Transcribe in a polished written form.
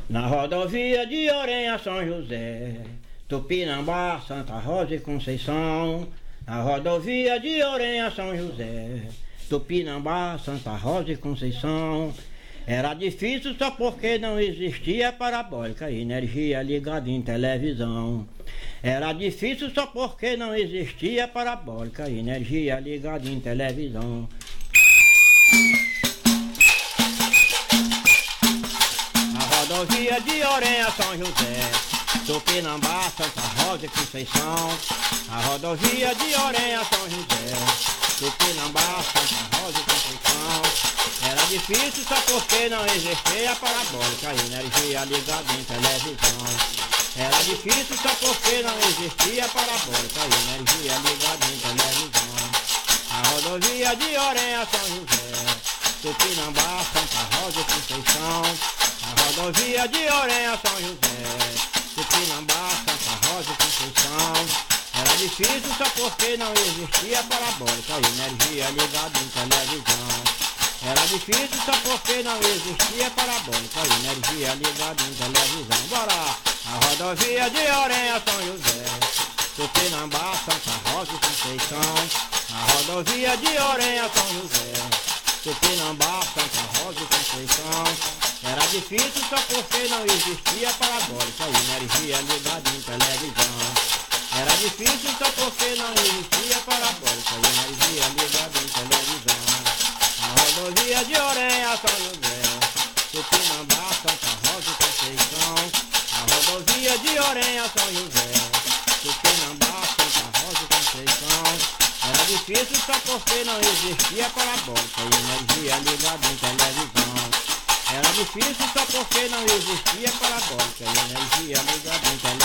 Na rodovia de Orem a São José, Tupinambá, Santa Rosa e Conceição. Na rodovia de Orem a São José, Tupinambá, Santa Rosa e Conceição. Era difícil só porque não existia parabólica, energia ligada em televisão. Era difícil só porque não existia parabólica, energia ligada em televisão. Na rodovia de Orem a São José, Tupinambá, Santa Rosa e Conceição. Na rodovia de Orem a São José, Tupinambá, Santa Rosa e Conceição. Era difícil só porque não existia parabólica, energia ligada em televisão. Era difícil só porque não existia parabólica, energia ligada em televisão. A rodovia de Orem a São José, Tupinambá, Santa Rosa e Conceição. A rodovia de Orem a São José, Tupinambá, Santa Rosa e Conceição. Era difícil só porque não existia parabólica, energia ligada em televisão. Era difícil só porque não existia parabólica, energia ligada em televisão. Bora! A rodovia de Orem a São José, Tupinambá, Santa Rosa e Conceição. A rodovia de Orem a São José, Tupinambá, Santa Rosa e Conceição. Era difícil só porque não existia parabólica, energia ligada em televisão. Era difícil só porque não existia parabólica, energia ligada em televisão. A rodovia de Orem a São José, Tupinambá, Santa Rosa e Conceição. A rodovia de Orem a São José, Tupinambá, Santa Rosa e Conceição. Era difícil só porque não existia parabólica, energia ligada em televisão. Era difícil só porque não existia parabólica, energia ligada em televisão.